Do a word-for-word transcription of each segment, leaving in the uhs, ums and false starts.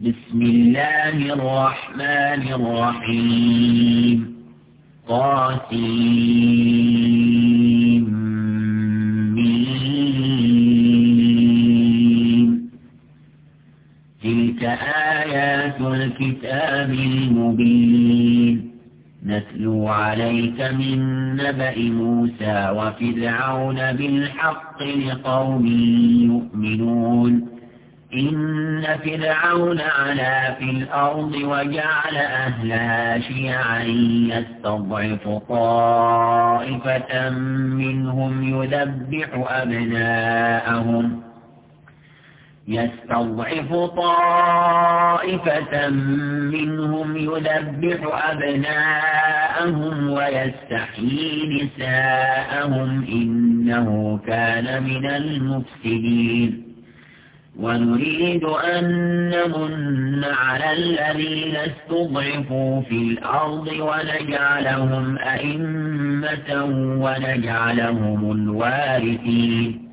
بسم الله الرحمن الرحيم طاسيم تلك آيات الكتاب المبين نتلو عليك من نبأ موسى وفرعون بالحق لقوم يؤمنون إن فرعون علا في الأرض وجعل أهلها شيعا يستضعف طائفة منهم يذبح أبناءهم يستضعف طائفة منهم يذبح أبناءهم ويستحيي نساءهم إنه كان من المفسدين ونريد أن نمن على الذين استضعفوا في الأرض ونجعلهم أئمة ونجعلهم الوارثين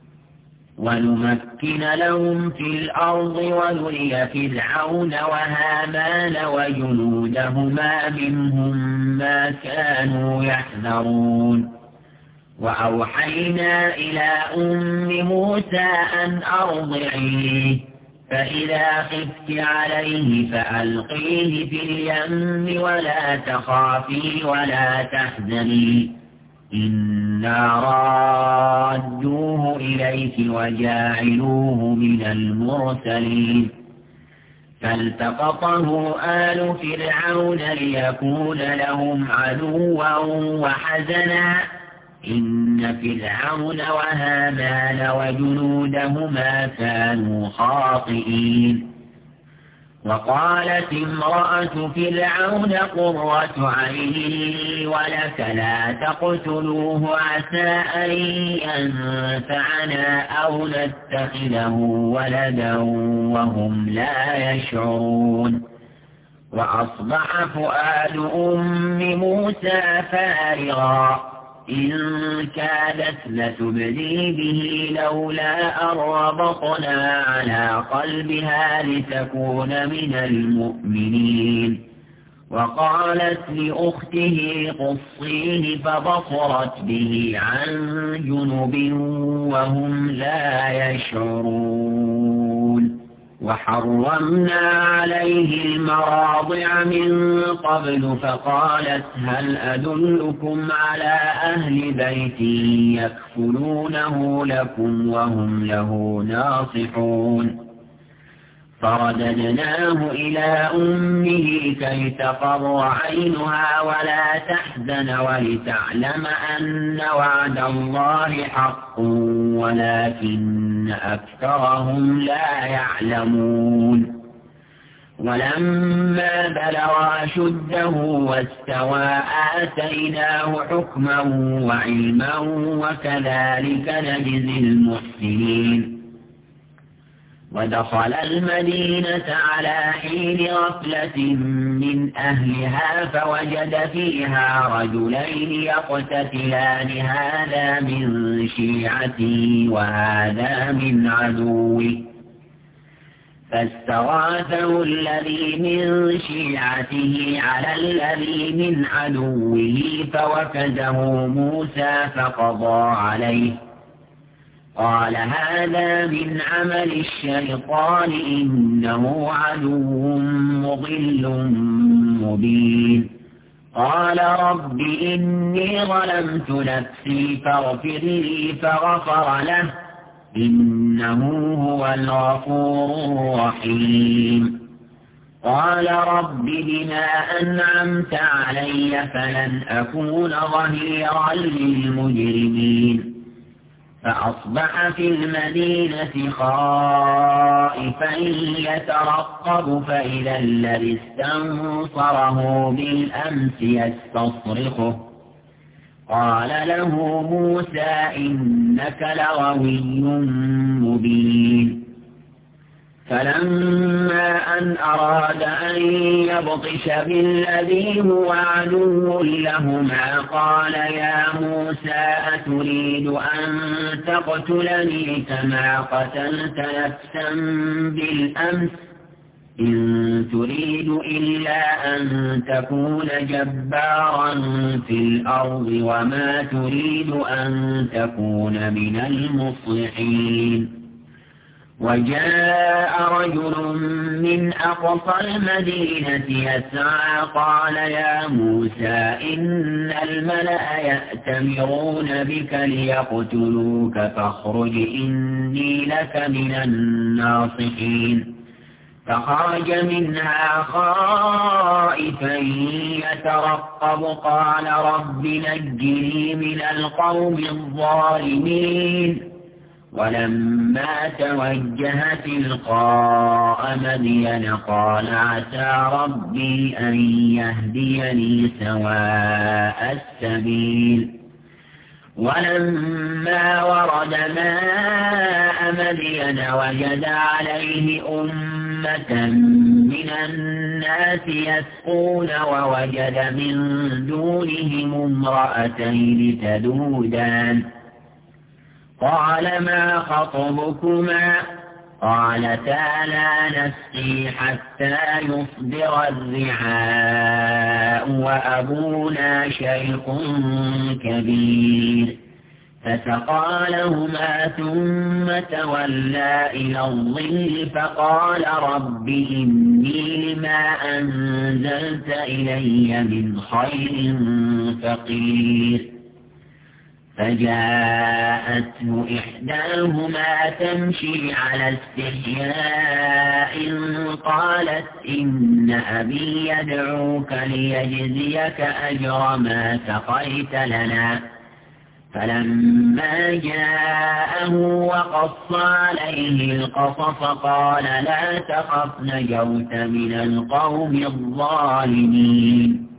ونمكن لهم في الأرض ونري فرعون وهامان وجنودهما منهم ما كانوا يحذرون وأوحينا إلى أم موسى أن أرضعيه فإذا خفت عليه فألقيه في اليم ولا تخافي ولا تحزني إنا رادوه إليك وجاعلوه من المرسلين فالتقطه آل فرعون ليكون لهم عدوا وحزنا إن فرعون وهامان وجنودهما كانوا خاطئين وقالت امرأة فرعون قرة عين لي ولك لا تقتلوه عسى أن ينفعنا أو نتخذه ولدا وهم لا يشعرون وأصبح فؤاد أم موسى فارغا إن كادت لتبدي به لولا أن ربطنا على قلبها لتكون من المؤمنين وقالت لأخته قصيه فبصرت به عن جنب وهم لا يشعرون وحرمنا عليه المراضع من قبل فقالت هل أدلكم على أهل بيت يكفلونه لكم وهم له ناصحون فرددناه إلى أمه كي تقر عينها ولا تحزن ولتعلم أن وعد الله حق ولكن أكثرهم لا يعلمون ولما بلغ أشده واستوى آتيناه حكما وعلما وكذلك نجزي المحسنين ودخل المدينة على حين غفلة من أهلها فوجد فيها رجلين يقتتلان هذا من شيعته وهذا من عدوه فاستغاثه الذي من شيعته على الذي من عدوه فوكزه موسى فقضى عليه قال هذا من عمل الشيطان إنه عدو مضل مبين قال رب إني ظلمت نفسي فاغفر لي فغفر له إنه هو الغفور الرحيم قال رب بما أنعمت علي فلن أكون ظهيرا للمجرمين فأصبح في المدينة خائفا يترقب فإذا الذي استنصره بالأمس يستصرخه قال له موسى إنك لغوي مبين فلما أن أراد أن يبطش بالذي هو عدو لهما قال يا موسى أتريد أن تقتلني كما قتلت نفسا بالأمس إن تريد إلا أن تكون جبارا في الأرض وما تريد أن تكون من المصلحين. وجاء رجل من أقصى المدينة يسعى قال يا موسى إن الملأ يأتمرون بك ليقتلوك فاخرج إني لك من الناصحين. فخرج منها خائفا يترقب قال رب نجني من القوم الظالمين. ولما توجه تلقاء مدين قال عسى ربي أن يهديني سواء السبيل. ولما ورد ماء مدين وجد عليه أمة من الناس يسقون ووجد من دونهم امرأتين تذودان قال ما خطبكما قالتا لا نسقي حتى يصدر الرعاء وأبونا شيخ كبير. فسقى لهما ثم تولى إلى الظل فقال رب إني لما أنزلت إلي من خير فقير. فجاءته إحداهما تمشي على استحياء قالت إن أبي يدعوك ليجزيك أجر ما سقيت لنا. فلما جاءه وقص عليه القصص قال لا تخف نجوت من القوم الظالمين.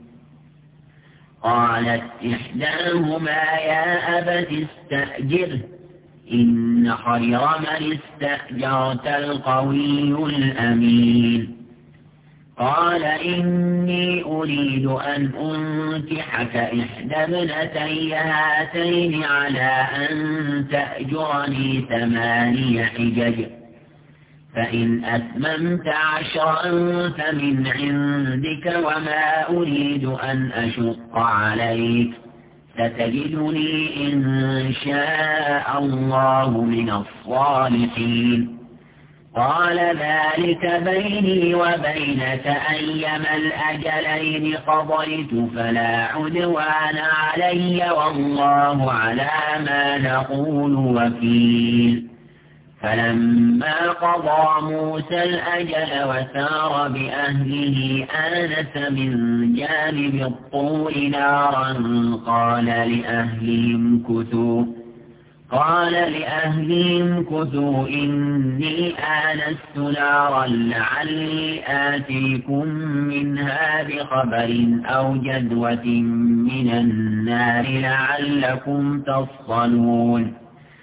قالت إحداهما يا أبت استأجره إن خير من استأجرت القوي الأمين. قال إني أريد أن أنكحك إحدى ابنتي هاتين على أن تأجرني ثماني حجج فإن أتممت عشرا فمن عندك وما أريد أن أشق عليك ستجدني إن شاء الله من الصالحين. قال ذلك بيني وبينك أيما الأجلين قضيت فلا عدوان علي والله على ما نقول وكيل. فلما قضى موسى الأجل وسار بأهله آنس من جانب الطور نارا قال لأهلهم كثوا قال لأهلهم كثوا إني آنست نارا لعلي آتيكم منها بخبر أو جدوة من النار لعلكم تصطلون.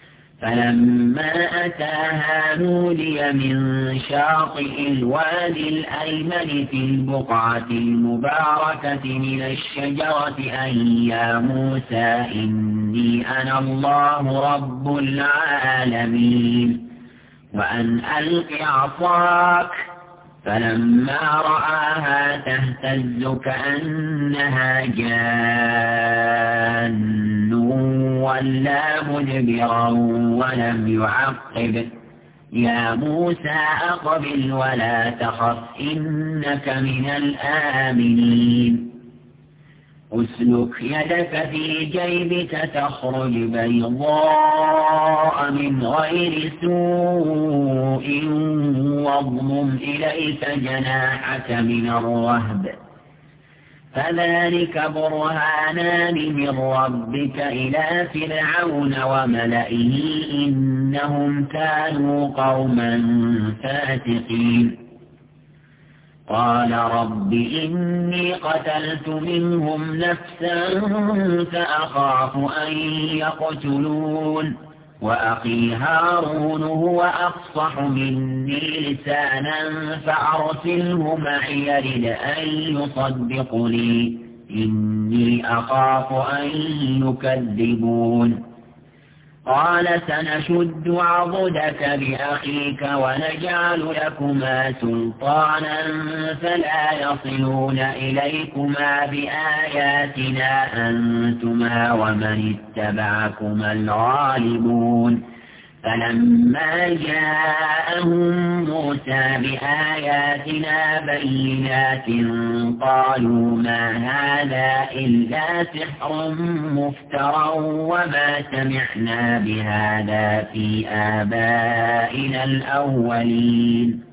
فلما أتاها نودي من شاطئ الوادي الأيمن في البقعة المباركة من الشجرة أن يا موسى إني أنا الله رب العالمين وأن ألق عصاك. فلما رآها تهتز كأنها جان ولا مدبرا ولم يعقب يا موسى أقبل ولا تخف إنك من الآمنين. أسلك يدك في جيبك تخرج بيضاء من غير سوء واضمم إليك جناحك من الرهب فذلك برهانان من ربك إلى فرعون وملئه إنهم كانوا قوما فاسقين. قال رب إني قتلت منهم نفسا فأخاف أن يقتلون وأخي هارون هو أفصح مني لسانا فأرسله معي يرد أن يصدقني إني أخاف أن يكذبون. قال سنشد عضدك بأخيك ونجعل لكما سلطانا فلا يصلون إليكما بآياتنا أنتما ومن اتبعكما الغالبون فلما جاءهم موسى بآياتنا بينات قالوا ما هذا إلا سحر مفترى وما سمعنا بهذا في آبائنا الأولين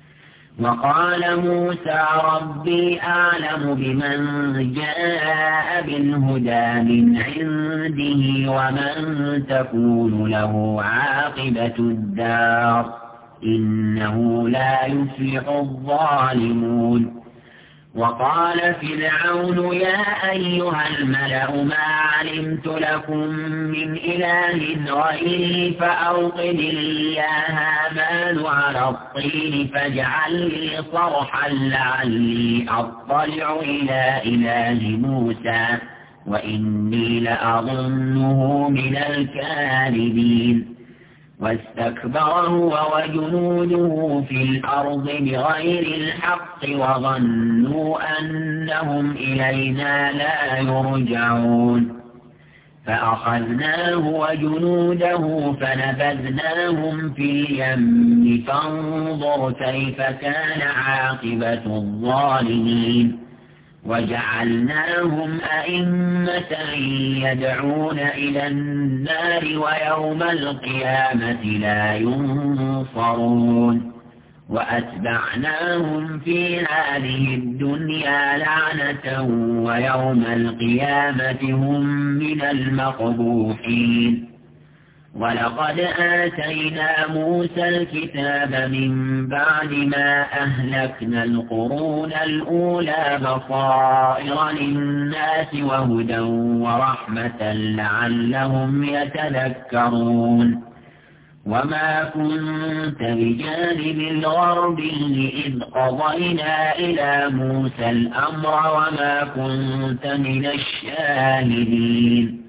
وقال موسى ربي أعلم بمن جاء بالهدى من عنده ومن تكون له عاقبة الدار إنه لا يفلح الظالمون وقال فرعون يا أيها الملأ ما علمت لكم من إله غيري فأوقد لي يا هامان على الطين فاجعل لي صرحا لعلي أطلع إلى إله موسى وإني لأظنه من الكاذبين واستكبر هو وجنوده في الأرض بغير الحق وظنوا أنهم إلينا لا يرجعون فأخذناه وجنوده فنبذناهم في اليم فانظر كيف كان عاقبة الظالمين وجعلناهم أئمة يدعون إلى النار ويوم القيامة لا ينصرون وأتبعناهم في هذه الدنيا لعنة ويوم القيامة هم من المقبوحين ولقد آتينا موسى الكتاب من بعد ما أهلكنا القرون الأولى بصائر للناس وهدى ورحمة لعلهم يتذكرون وما كنت بجانب الغربي إذ قضينا إلى موسى الأمر وما كنت من الشاهدين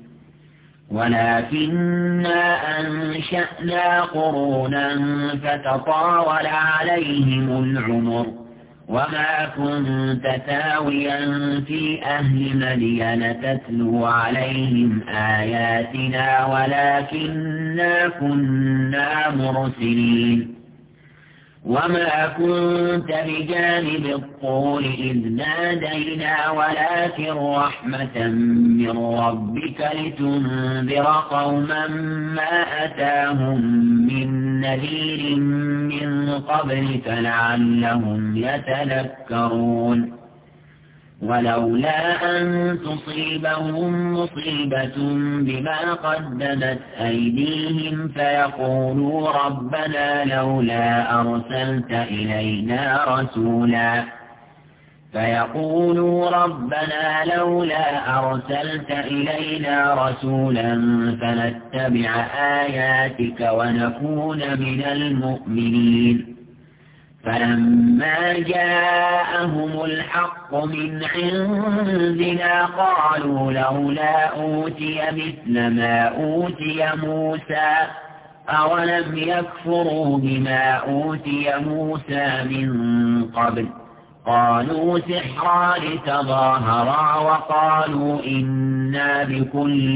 ولكننا أنشأنا قرونا فتطاول عليهم العمر وما كنت تاويا في أهل مدين تتلو عليهم آياتنا ولكننا كنا مرسلين وما كنت بجانب الطول إذ نادينا ولكن رحمة من ربك لتنذر قوما ما أتاهم من نذير من قبلك لعلهم يتذكرون ولولا أن تصيبهم مصيبة بما قدمت أيديهم فيقولوا ربنا لولا أرسلت إلينا رسولا فيقولوا ربنا لولا أرسلت إلينا رسولا فنتبع آياتك ونكون من المؤمنين فلما جاءهم الحق من عندنا قالوا لولا أوتي مثل ما أوتي موسى أولم يكفروا بما أوتي موسى من قبل قالوا سحران تظاهرا وقالوا إنا بكل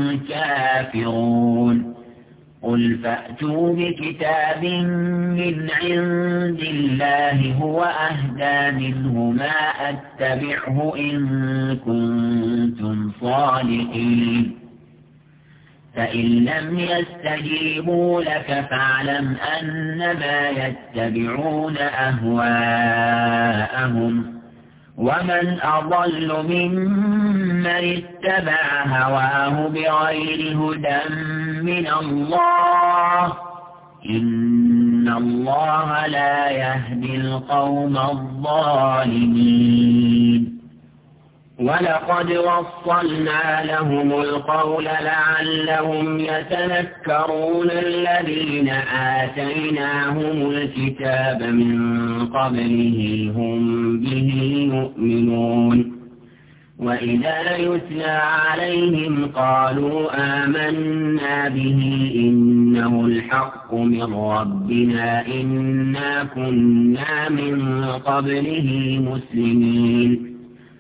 كافرون قل فأتوا بكتاب من عند الله هو أهدى منه ما أتبعه إن كنتم صادقين فإن لم يستجيبوا لك فاعلم أنما يتبعون أهواءهم ومن أضل ممن اتبع هواه بغير هدى من الله إن الله لا يهدي القوم الظالمين ولقد وصلنا لهم القول لعلهم يتذكرون الذين آتيناهم الكتاب من قبله هم به يؤمنون وإذا يتلى عليهم قالوا آمنا به إنه الحق من ربنا إنا كنا من قبله مسلمين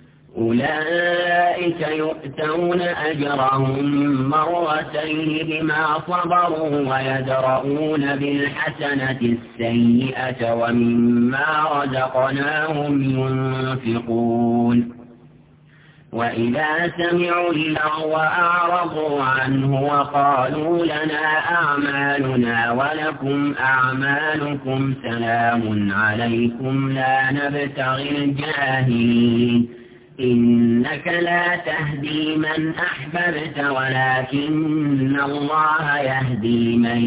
أولئك يؤتون أجرهم مرتين بما صبروا ويدرؤون بالحسنة السيئة ومما رزقناهم ينفقون وإذا سمعوا اللغو أعرضوا عنه وقالوا لنا أعمالنا ولكم أعمالكم سلام عليكم لا نبتغي الجاهلين إنك لا تهدي من أحببت ولكن الله يهدي من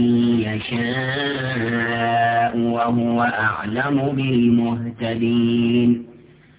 يشاء وهو أعلم بالمهتدين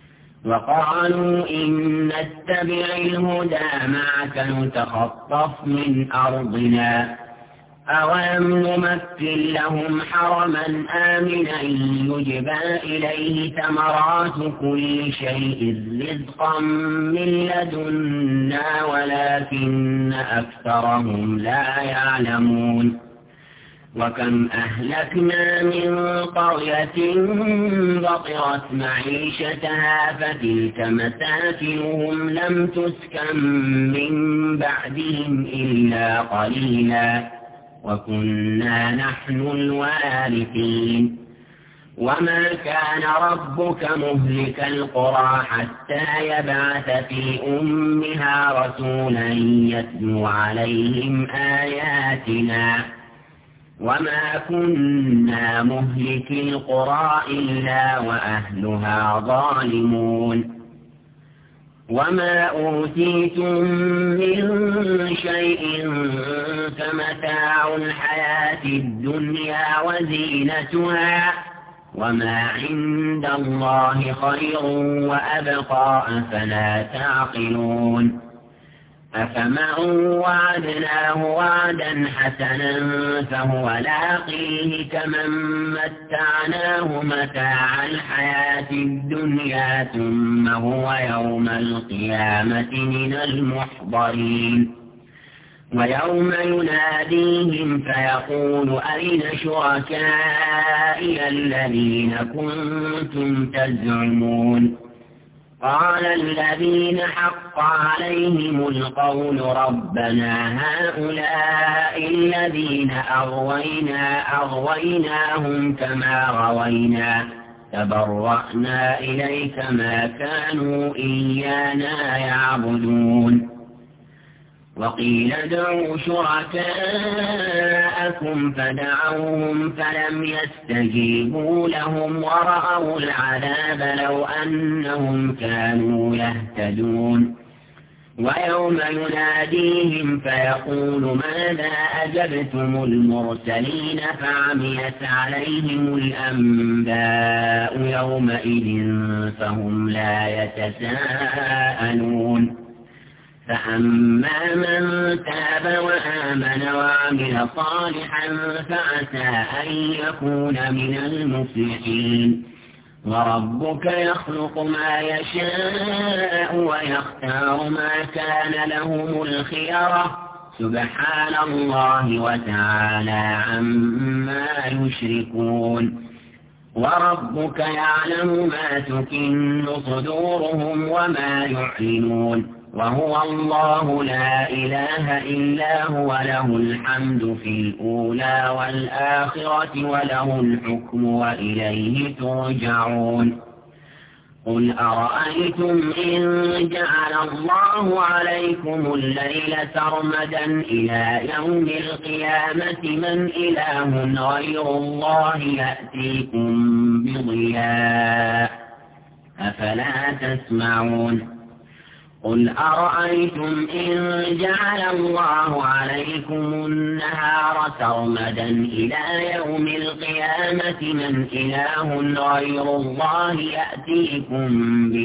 وقالوا إن نتبع الهدى معك نتخطف من أرضنا أولم نمكن لهم حرما آمنا يجبى إليه ثمرات كل شيء رزقا من لدنا ولكن أكثرهم لا يعلمون وكم أهلكنا من قرية بطرت معيشتها فتلك مساكنهم لم تسكن من بعدهم إلا قليلا وكنا نحن الوارثين وما كان ربك مهلك القرى حتى يبعث في أمها رسولا يتلو عليهم آياتنا وما كنا مهلك القرى إلا وأهلها ظالمون وما أوتيتم من شيء فمتاع الحياة الدنيا وزينتها وما عند الله خير وأبقى أفلا تعقلون أفمن وعدناه وعدا حسنا فهو لاقيه كمن متعناه متاع الحياة الدنيا ثم هو يوم القيامة من المحضرين ويوم يناديهم فيقول أين شركائي الذين كنتم تزعمون قال الذين حق عليهم القول ربنا هؤلاء الذين أغوينا أغويناهم كما غوينا تبرأنا إليك ما كانوا إيانا يعبدون وقيل ادعوا شركاءكم فدعوهم فلم يستجيبوا لهم ورأوا العذاب لو أنهم كانوا يهتدون ويوم يناديهم فيقول ماذا أجبتم المرسلين فعميت عليهم الأنباء يومئذ فهم لا يتساءلون فأما من تاب وآمن وعمل صالحا فعسى أن يكون من المفلحين وربك يخلق ما يشاء ويختار ما كان لهم الخيرة سبحان الله وتعالى عما يشركون وربك يعلم ما تكن صدورهم وما يعلنون وهو الله لا إله إلا هو له الحمد في الأولى والآخرة وله الحكم وإليه ترجعون قل أرأيتم إن جعل الله عليكم الليل سرمدا إلى يوم القيامة من إله غير الله يأتيكم بضياء أفلا تسمعون قل أرأيتم إن جعل الله عليكم النهار سرمدا إلى يوم القيامة من إله غير الله يأتيكم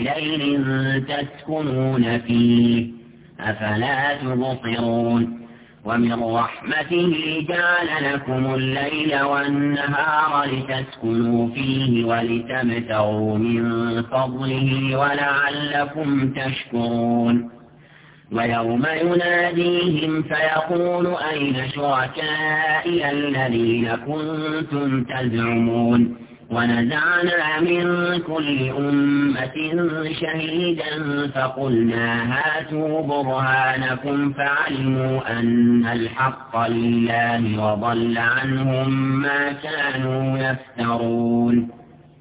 بليل تسكنون فيه أفلا تبصرون ومن رحمته جعل لكم الليل والنهار لتسكنوا فيه ولتبتغوا من فضله ولعلكم تشكرون ويوم يناديهم فيقول أين شركائي الذين كنتم تزعمون ونزعنا من كل أمة شهيدا فقلنا هاتوا برهانكم فعلموا أن الحق لله وضل عنهم ما كانوا يفترون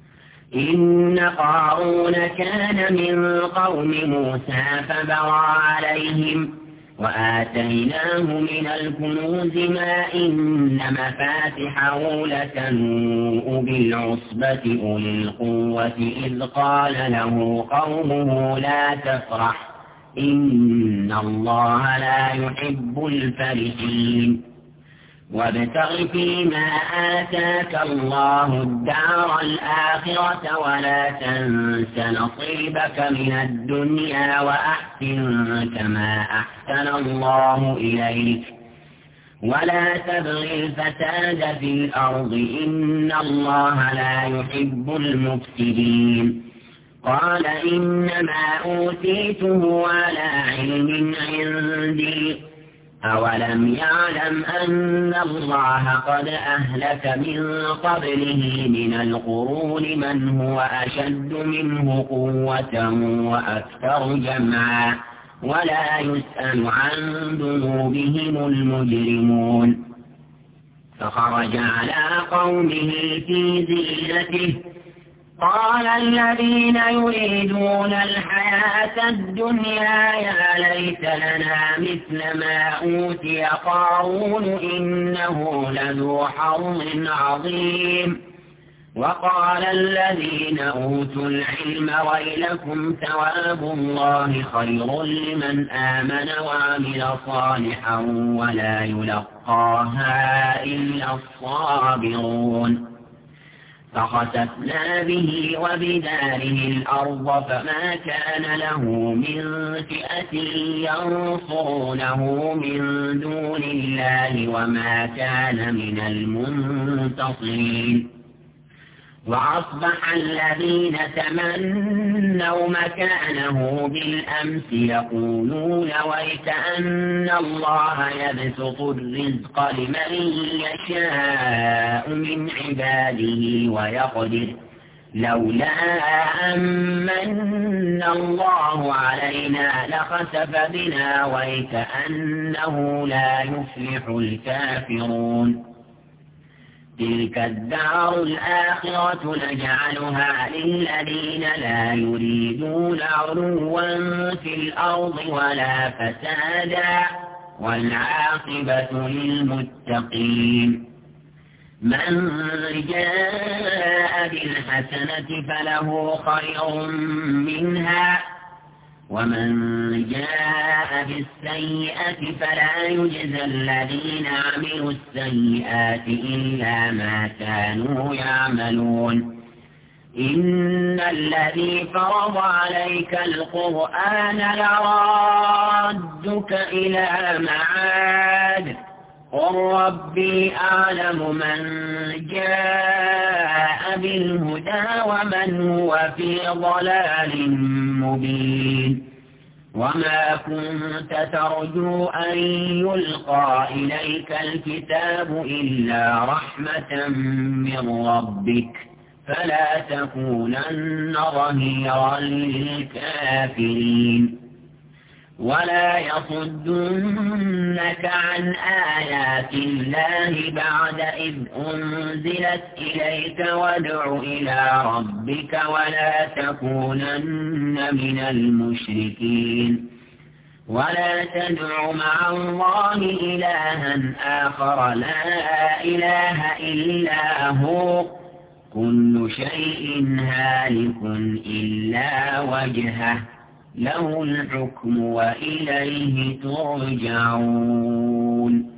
إن قارون كان من قوم موسى فبغى عليهم وآتيناه من الكنوز ما إن مفاتحه لتنوء بالعصبة أولي القوة إذ قال له قومه لا تفرح إن الله لا يحب الفرحين وابتغ فيما آتاك الله الدار الآخرة ولا تنس نصيبك من الدنيا وأحسن كما أحسن الله إليك ولا تبغ الفساد في الأرض إن الله لا يحب المفسدين قال إنما أوتيته على علم عندي أولم يعلم أن الله قد أهلك من قبله من القرون من هو أشد منه قوة وأكثر جمعا ولا يسأل عن ذنوبهم المجرمون فخرج على قومه في زينته قال الذين يريدون الحياة الدنيا يا ليت لنا مثل ما أوتي قارون إنه لذو حظ عظيم وقال الذين أوتوا العلم ويلكم ثواب الله خير لمن آمن وعمل صالحا ولا يلقاها إلا الصابرون فخسفنا به وبداره الأرض فما كان له من فئة ينصرونه من دون الله وما كان من المنتصرين وأصبح الذين تمنوا مكانه بالأمس يقولون ويك أن الله يبسط الرزق لمن يشاء من عباده ويقدر لولا أمن الله علينا لخسف بنا ويك أنه لا يفلح الكافرون تلك الدار الآخرة نجعلها للذين لا يريدون علوا في الأرض ولا فسادا والعاقبة للمتقين من جاء بالحسنة فله خير منها ومن جاء بالسيئة فلا يجزى الذين عملوا السيئات إلا ما كانوا يعملون إن الذي فرض عليك القرآن لرادك إلى معاد قل ربي أعلم من جاء بالهدى ومن هو في ضلال مبين وما كنت ترجو أن يلقى إليك الكتاب إلا رحمة من ربك فلا تكونن ظهيرا للكافرين ولا يصدنك عن آيات الله بعد إذ أنزلت إليك وادع إلى ربك ولا تكونن من المشركين ولا تدع مع الله إلها آخر لا إله إلا هو كل شيء هالك إلا وجهه له الحكم وإليه ترجعون